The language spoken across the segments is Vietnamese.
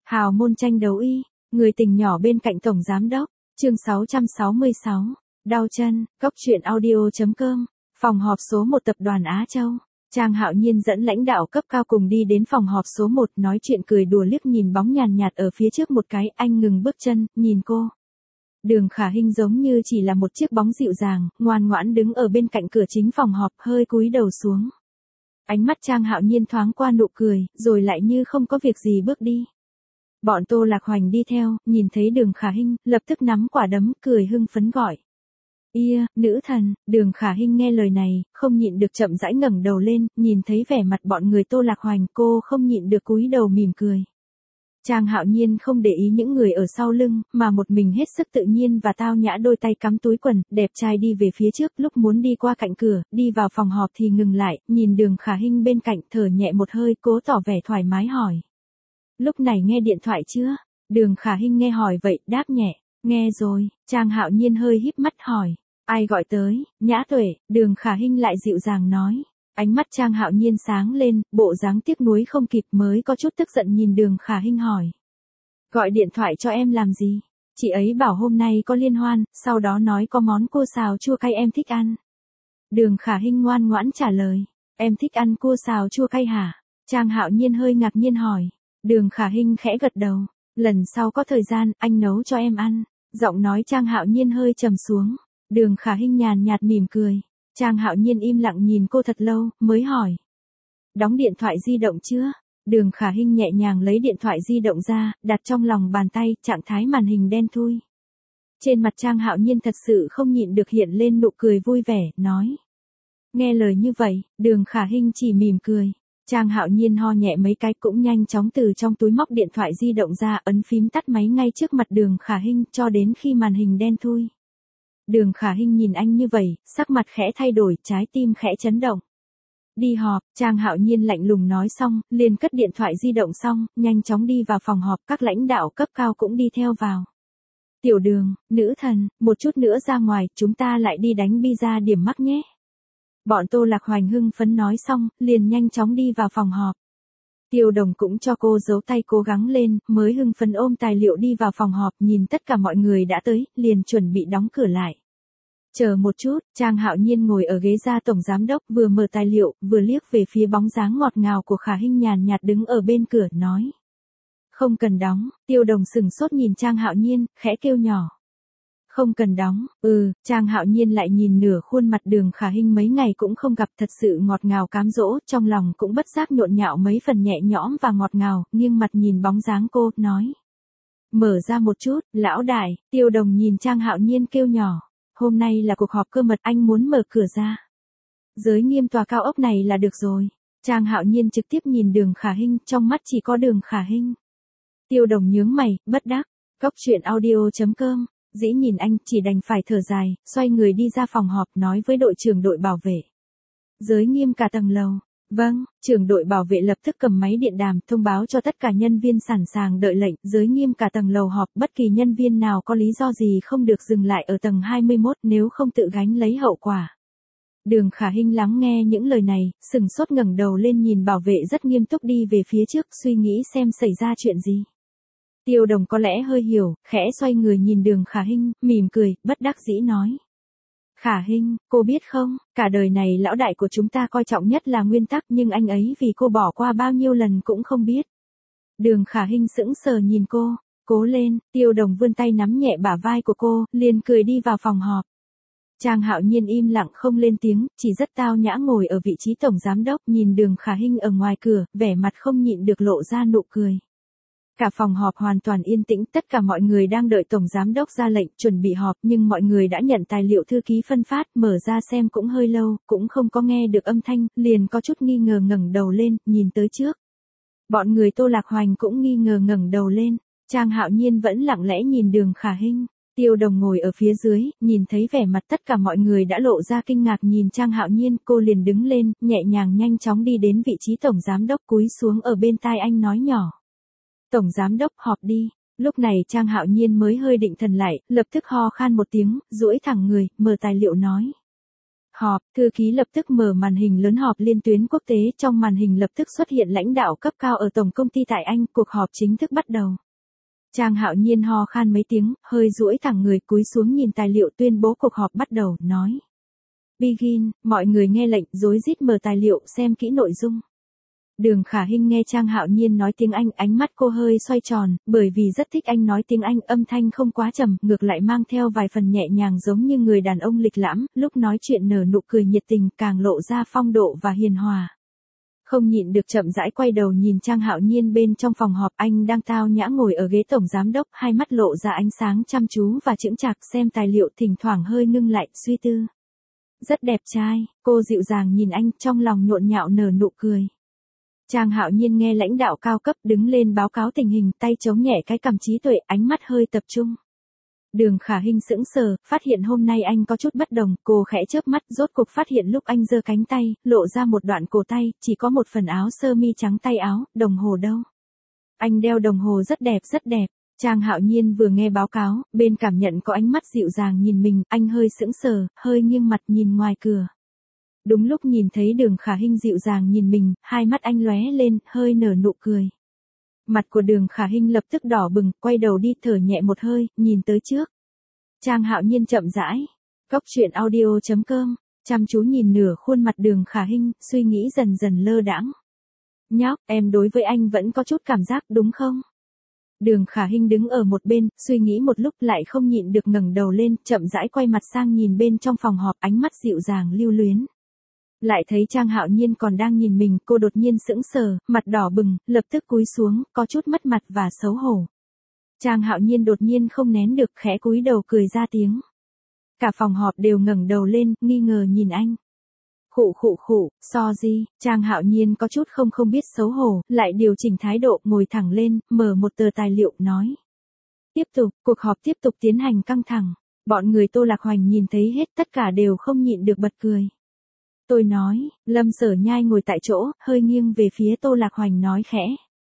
Hào môn tranh đấu y, người tình nhỏ bên cạnh tổng giám đốc, chương 666, đau chân, góc truyện audio.com, phòng họp số 1 tập đoàn Á Châu. Trang Hạo Nhiên dẫn lãnh đạo cấp cao cùng đi đến phòng họp số 1 nói chuyện cười đùa liếc nhìn bóng nhàn nhạt ở phía trước một cái, anh ngừng bước chân, nhìn cô. Đường Khả Hinh giống như chỉ là một chiếc bóng dịu dàng, ngoan ngoãn đứng ở bên cạnh cửa chính phòng họp, hơi cúi đầu xuống. Ánh mắt Trang Hạo Nhiên thoáng qua nụ cười, rồi lại như không có việc gì bước đi. Bọn Tô Lạc Hoành đi theo, nhìn thấy Đường Khả Hinh, lập tức nắm quả đấm, cười hưng phấn gọi. Ia, nữ thần. Đường Khả Hinh nghe lời này, không nhịn được chậm rãi ngẩng đầu lên, nhìn thấy vẻ mặt bọn người Tô Lạc Hoành, cô không nhịn được cúi đầu mỉm cười. Trang Hạo Nhiên không để ý những người ở sau lưng, mà một mình hết sức tự nhiên và tao nhã đôi tay cắm túi quần, đẹp trai đi về phía trước, lúc muốn đi qua cạnh cửa, đi vào phòng họp thì ngừng lại, nhìn Đường Khả Hinh bên cạnh, thở nhẹ một hơi, cố tỏ vẻ thoải mái hỏi. Lúc này nghe điện thoại chưa? Đường Khả Hinh nghe hỏi vậy, đáp nhẹ, nghe rồi. Trang Hạo Nhiên hơi híp mắt hỏi, ai gọi tới? Nhã Tuệ. Đường Khả Hinh lại dịu dàng nói. Ánh mắt Trang Hạo Nhiên sáng lên, bộ dáng tiếc nuối không kịp mới có chút tức giận nhìn Đường Khả Hinh hỏi. Gọi điện thoại cho em làm gì? Chị ấy bảo hôm nay có liên hoan, sau đó nói có món cua xào chua cay em thích ăn. Đường Khả Hinh ngoan ngoãn trả lời. Em thích ăn cua xào chua cay hả? Trang Hạo Nhiên hơi ngạc nhiên hỏi. Đường Khả Hinh khẽ gật đầu. Lần sau có thời gian, anh nấu cho em ăn. Giọng nói Trang Hạo Nhiên hơi trầm xuống. Đường Khả Hinh nhàn nhạt mỉm cười. Trang Hạo Nhiên im lặng nhìn cô thật lâu, mới hỏi. Đóng điện thoại di động chưa? Đường Khả Hinh nhẹ nhàng lấy điện thoại di động ra, đặt trong lòng bàn tay, trạng thái màn hình đen thui. Trên mặt Trang Hạo Nhiên thật sự không nhịn được hiện lên nụ cười vui vẻ, nói. Nghe lời như vậy, Đường Khả Hinh chỉ mỉm cười. Trang Hạo Nhiên ho nhẹ mấy cái cũng nhanh chóng từ trong túi móc điện thoại di động ra, ấn phím tắt máy ngay trước mặt Đường Khả Hinh, cho đến khi màn hình đen thui. Đường Khả Hinh nhìn anh như vậy, sắc mặt khẽ thay đổi, trái tim khẽ chấn động. Đi họp. Trang Hạo Nhiên lạnh lùng nói xong, liền cất điện thoại di động xong, nhanh chóng đi vào phòng họp, các lãnh đạo cấp cao cũng đi theo vào. Tiểu Đường, nữ thần, một chút nữa ra ngoài, chúng ta lại đi đánh pizza điểm mắc nhé. Bọn Tô Lạc Hoành hưng phấn nói xong, liền nhanh chóng đi vào phòng họp. Tiêu Đồng cũng cho cô giấu tay cố gắng lên, mới hưng phấn ôm tài liệu đi vào phòng họp, nhìn tất cả mọi người đã tới, liền chuẩn bị đóng cửa lại. Chờ một chút. Trang Hạo Nhiên ngồi ở ghế ra tổng giám đốc, vừa mở tài liệu, vừa liếc về phía bóng dáng ngọt ngào của Khả Hinh nhàn nhạt đứng ở bên cửa, nói. Không cần đóng. Tiêu Đồng sừng sốt nhìn Trang Hạo Nhiên, khẽ kêu nhỏ. Không cần đóng. Trang Hạo Nhiên lại nhìn nửa khuôn mặt Đường Khả Hinh mấy ngày cũng không gặp, thật sự ngọt ngào cám dỗ, trong lòng cũng bất giác nhộn nhạo mấy phần nhẹ nhõm và ngọt ngào, nghiêng mặt nhìn bóng dáng cô, nói. Mở ra một chút, lão đại. Tiêu Đồng nhìn Trang Hạo Nhiên kêu nhỏ. Hôm nay là cuộc họp cơ mật, anh muốn mở cửa ra. Giới nghiêm tòa cao ốc này là được rồi. Trang Hạo Nhiên trực tiếp nhìn Đường Khả Hinh, trong mắt chỉ có Đường Khả Hinh. Tiêu Đồng nhướng mày, bất đắc. Góc truyện audio.com. Dĩ nhìn anh, chỉ đành phải thở dài, xoay người đi ra phòng họp, nói với đội trưởng đội bảo vệ. Giới nghiêm cả tầng lầu. Vâng. Trưởng đội bảo vệ lập tức cầm máy điện đàm, thông báo cho tất cả nhân viên sẵn sàng đợi lệnh, giới nghiêm cả tầng lầu họp, bất kỳ nhân viên nào có lý do gì không được dừng lại ở tầng 21, nếu không tự gánh lấy hậu quả. Đường Khả Hinh lắng nghe những lời này, sừng sốt ngẩng đầu lên nhìn bảo vệ rất nghiêm túc đi về phía trước, suy nghĩ xem xảy ra chuyện gì. Tiêu Đồng có lẽ hơi hiểu, khẽ xoay người nhìn Đường Khả Hinh, mỉm cười, bất đắc dĩ nói. Khả Hinh, cô biết không, cả đời này lão đại của chúng ta coi trọng nhất là nguyên tắc, nhưng anh ấy vì cô bỏ qua bao nhiêu lần cũng không biết. Đường Khả Hinh sững sờ nhìn cô, cố lên. Tiêu Đồng vươn tay nắm nhẹ bả vai của cô, liền cười đi vào phòng họp. Trang Hạo Nhiên im lặng không lên tiếng, chỉ rất tao nhã ngồi ở vị trí tổng giám đốc, nhìn Đường Khả Hinh ở ngoài cửa, vẻ mặt không nhịn được lộ ra nụ cười. Cả phòng họp hoàn toàn yên tĩnh, tất cả mọi người đang đợi tổng giám đốc ra lệnh chuẩn bị họp, nhưng mọi người đã nhận tài liệu thư ký phân phát, mở ra xem cũng hơi lâu, cũng không có nghe được âm thanh, liền có chút nghi ngờ ngẩng đầu lên, nhìn tới trước. Bọn người Tô Lạc Hoành cũng nghi ngờ ngẩng đầu lên. Trang Hạo Nhiên vẫn lặng lẽ nhìn Đường Khả Hinh. Tiêu Đồng ngồi ở phía dưới, nhìn thấy vẻ mặt tất cả mọi người đã lộ ra kinh ngạc nhìn Trang Hạo Nhiên, cô liền đứng lên, nhẹ nhàng nhanh chóng đi đến vị trí tổng giám đốc, cúi xuống ở bên tai anh nói nhỏ. Tổng giám đốc, họp đi. Lúc này Trang Hạo Nhiên mới hơi định thần lại, lập tức ho khan một tiếng, duỗi thẳng người, mở tài liệu nói. Họp, thư ký lập tức mở màn hình lớn họp liên tuyến quốc tế, trong màn hình lập tức xuất hiện lãnh đạo cấp cao ở tổng công ty tại Anh, cuộc họp chính thức bắt đầu. Trang Hạo Nhiên ho khan mấy tiếng, hơi duỗi thẳng người cúi xuống nhìn tài liệu tuyên bố cuộc họp bắt đầu, nói. Begin, mọi người nghe lệnh, rối rít mở tài liệu, xem kỹ nội dung. Đường Khả Hinh nghe Trang Hạo Nhiên nói tiếng Anh, ánh mắt cô hơi xoay tròn, bởi vì rất thích anh nói tiếng Anh, âm thanh không quá trầm, ngược lại mang theo vài phần nhẹ nhàng giống như người đàn ông lịch lãm, lúc nói chuyện nở nụ cười nhiệt tình, càng lộ ra phong độ và hiền hòa. Không nhịn được chậm rãi quay đầu nhìn Trang Hạo Nhiên bên trong phòng họp, anh đang tao nhã ngồi ở ghế tổng giám đốc, hai mắt lộ ra ánh sáng chăm chú và chững chạc, xem tài liệu, thỉnh thoảng hơi ngưng lại, suy tư. Rất đẹp trai, cô dịu dàng nhìn anh, trong lòng nhộn nhạo nở nụ cười. Trang Hạo Nhiên nghe lãnh đạo cao cấp đứng lên báo cáo tình hình, tay chống nhẹ cái cằm, trí tuệ, ánh mắt hơi tập trung. Đường Khả Hinh sững sờ, phát hiện hôm nay anh có chút bất đồng, cô khẽ chớp mắt, rốt cuộc phát hiện lúc anh giơ cánh tay, lộ ra một đoạn cổ tay, chỉ có một phần áo sơ mi trắng tay áo, đồng hồ đâu? Anh đeo đồng hồ rất đẹp rất đẹp. Trang Hạo Nhiên vừa nghe báo cáo, bên cảm nhận có ánh mắt dịu dàng nhìn mình, anh hơi sững sờ, hơi nghiêng mặt nhìn ngoài cửa. Đúng lúc nhìn thấy Đường Khả Hinh dịu dàng nhìn mình, hai mắt anh lóe lên, hơi nở nụ cười. Mặt của Đường Khả Hinh lập tức đỏ bừng, quay đầu đi, thở nhẹ một hơi, nhìn tới trước. Trang Hạo Nhiên chậm rãi. Cốc truyện audio.com, chăm chú nhìn nửa khuôn mặt Đường Khả Hinh, suy nghĩ dần dần lơ đãng. Nhóc, em đối với anh vẫn có chút cảm giác đúng không? Đường Khả Hinh đứng ở một bên, suy nghĩ một lúc lại không nhịn được ngẩng đầu lên, chậm rãi quay mặt sang nhìn bên trong phòng họp, ánh mắt dịu dàng lưu luyến. Lại thấy Trang Hạo Nhiên còn đang nhìn mình, cô đột nhiên sững sờ, mặt đỏ bừng, lập tức cúi xuống, có chút mất mặt và xấu hổ. Trang Hạo Nhiên đột nhiên không nén được, khẽ cúi đầu cười ra tiếng. Cả phòng họp đều ngẩng đầu lên, nghi ngờ nhìn anh. Khụ, so gì, Trang Hạo Nhiên có chút không biết xấu hổ, lại điều chỉnh thái độ, ngồi thẳng lên, mở một tờ tài liệu, nói. Tiếp tục, cuộc họp tiếp tục tiến hành căng thẳng. Bọn người Tô Lạc Hoành nhìn thấy hết, tất cả đều không nhịn được bật cười. Tôi nói, Lâm Sở Nhai ngồi tại chỗ, hơi nghiêng về phía Tô Lạc Hoành nói khẽ.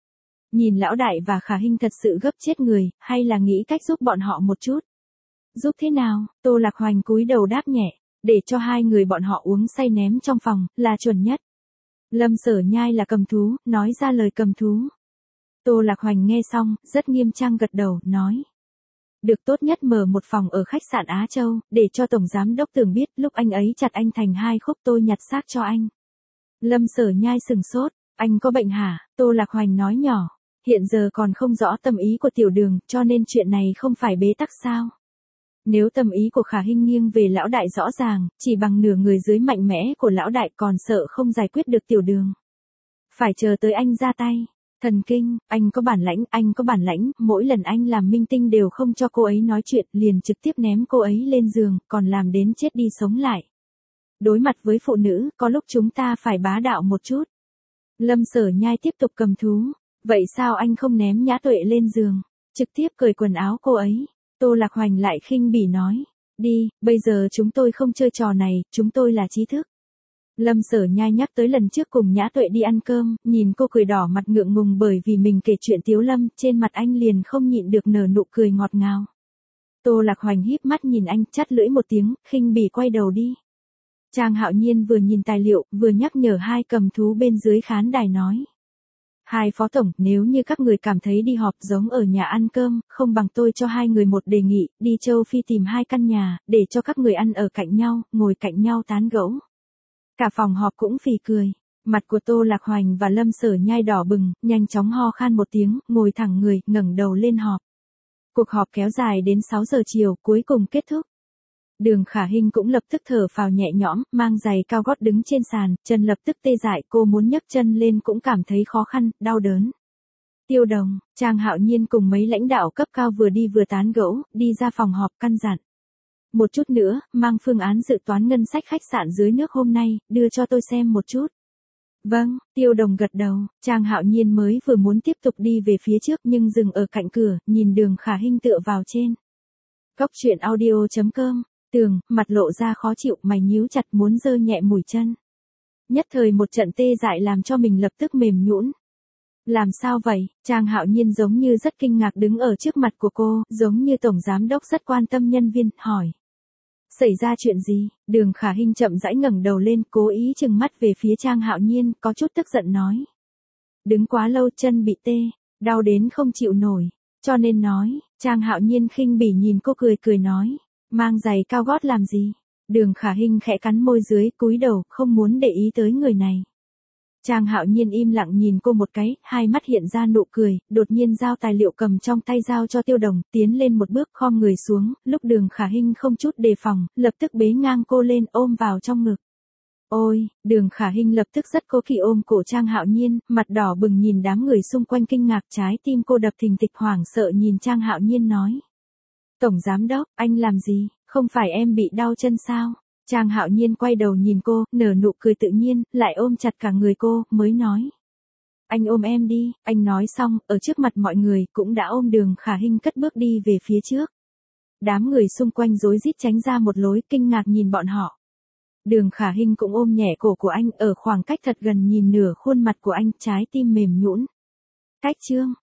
Nhìn lão đại và Khả Hinh thật sự gấp chết người, hay là nghĩ cách giúp bọn họ một chút? Giúp thế nào? Tô Lạc Hoành cúi đầu đáp nhẹ, để cho hai người bọn họ uống say ném trong phòng, là chuẩn nhất. Lâm Sở Nhai là cầm thú, nói ra lời cầm thú. Tô Lạc Hoành nghe xong, rất nghiêm trang gật đầu, nói. Được, tốt nhất mở một phòng ở khách sạn Á Châu, để cho Tổng Giám Đốc Tưởng biết, lúc anh ấy chặt anh thành hai khúc tôi nhặt xác cho anh. Lâm Sở Nhai sừng sốt, anh có bệnh hả? Tô Lạc Hoành nói nhỏ, hiện giờ còn không rõ tâm ý của Tiểu Đường, cho nên chuyện này không phải bế tắc sao? Nếu tâm ý của Khả Hinh nghiêng về lão đại rõ ràng, chỉ bằng nửa người dưới mạnh mẽ của lão đại còn sợ không giải quyết được Tiểu Đường. Phải chờ tới anh ra tay. Thần kinh, anh có bản lãnh, mỗi lần anh làm minh tinh đều không cho cô ấy nói chuyện, liền trực tiếp ném cô ấy lên giường, còn làm đến chết đi sống lại. Đối mặt với phụ nữ, có lúc chúng ta phải bá đạo một chút. Lâm Sở Nhai tiếp tục cầm thú, vậy sao anh không ném Nhã Tuệ lên giường, trực tiếp cởi quần áo cô ấy? Tô Lạc Hoành lại khinh bỉ nói, đi, bây giờ chúng tôi không chơi trò này, chúng tôi là trí thức. Lâm Sở Nhai nhắc tới lần trước cùng Nhã Tuệ đi ăn cơm, nhìn cô cười đỏ mặt ngượng ngùng bởi vì mình kể chuyện Tiếu Lâm, trên mặt anh liền không nhịn được nở nụ cười ngọt ngào. Tô Lạc Hoành híp mắt nhìn anh, chắt lưỡi một tiếng, khinh bỉ quay đầu đi. Trang Hạo Nhiên vừa nhìn tài liệu, vừa nhắc nhở hai cầm thú bên dưới khán đài nói. Hai phó tổng, nếu như các người cảm thấy đi họp giống ở nhà ăn cơm, không bằng tôi cho hai người một đề nghị, đi châu Phi tìm hai căn nhà, để cho các người ăn ở cạnh nhau, ngồi cạnh nhau tán gẫu. Cả phòng họp cũng phì cười, mặt của Tô Lạc Hoành và Lâm Sở Nhai đỏ bừng, nhanh chóng ho khan một tiếng, ngồi thẳng người, ngẩng đầu lên họp. Cuộc họp kéo dài đến 6 giờ chiều, cuối cùng kết thúc. Đường Khả Hinh cũng lập tức thở phào nhẹ nhõm, mang giày cao gót đứng trên sàn, chân lập tức tê dại, cô muốn nhấc chân lên cũng cảm thấy khó khăn, đau đớn. Tiêu Đồng, Trang Hạo Nhiên cùng mấy lãnh đạo cấp cao vừa đi vừa tán gẫu, đi ra phòng họp căn dặn. Một chút nữa, mang phương án dự toán ngân sách khách sạn dưới nước hôm nay, đưa cho tôi xem một chút. Vâng, Tiêu Đồng gật đầu, Trang Hạo Nhiên mới vừa muốn tiếp tục đi về phía trước nhưng dừng ở cạnh cửa, nhìn Đường Khả Hinh tựa vào trên. Cốc truyện audio.com, Tường, mặt lộ ra khó chịu, mày nhíu chặt muốn giơ nhẹ mũi chân. Nhất thời một trận tê dại làm cho mình lập tức mềm nhũn. Làm sao vậy? Trang Hạo Nhiên giống như rất kinh ngạc đứng ở trước mặt của cô, giống như Tổng Giám Đốc rất quan tâm nhân viên, hỏi. Xảy ra chuyện gì? Đường Khả Hinh chậm rãi ngẩng đầu lên, cố ý trừng mắt về phía Trang Hạo Nhiên, có chút tức giận nói. Đứng quá lâu chân bị tê, đau đến không chịu nổi, cho nên nói. Trang Hạo Nhiên khinh bỉ nhìn cô cười cười nói. Mang giày cao gót làm gì? Đường Khả Hinh khẽ cắn môi dưới, cúi đầu, không muốn để ý tới người này. Trang Hạo Nhiên im lặng nhìn cô một cái, hai mắt hiện ra nụ cười, đột nhiên giao tài liệu cầm trong tay giao cho Tiêu Đồng, tiến lên một bước khom người xuống, lúc Đường Khả Hinh không chút đề phòng, lập tức bế ngang cô lên ôm vào trong ngực. Ôi, Đường Khả Hinh lập tức rất cố kỵ ôm cổ Trang Hạo Nhiên, mặt đỏ bừng nhìn đám người xung quanh kinh ngạc, trái tim cô đập thình thịch, hoảng sợ nhìn Trang Hạo Nhiên nói. Tổng giám đốc, anh làm gì, không phải em bị đau chân sao? Trang Hạo Nhiên quay đầu nhìn cô, nở nụ cười tự nhiên, lại ôm chặt cả người cô, mới nói. Anh ôm em đi, anh nói xong, ở trước mặt mọi người, cũng đã ôm Đường Khả Hinh cất bước đi về phía trước. Đám người xung quanh rối rít tránh ra một lối, kinh ngạc nhìn bọn họ. Đường Khả Hinh cũng ôm nhẹ cổ của anh, ở khoảng cách thật gần nhìn nửa khuôn mặt của anh, trái tim mềm nhũn. Cách chương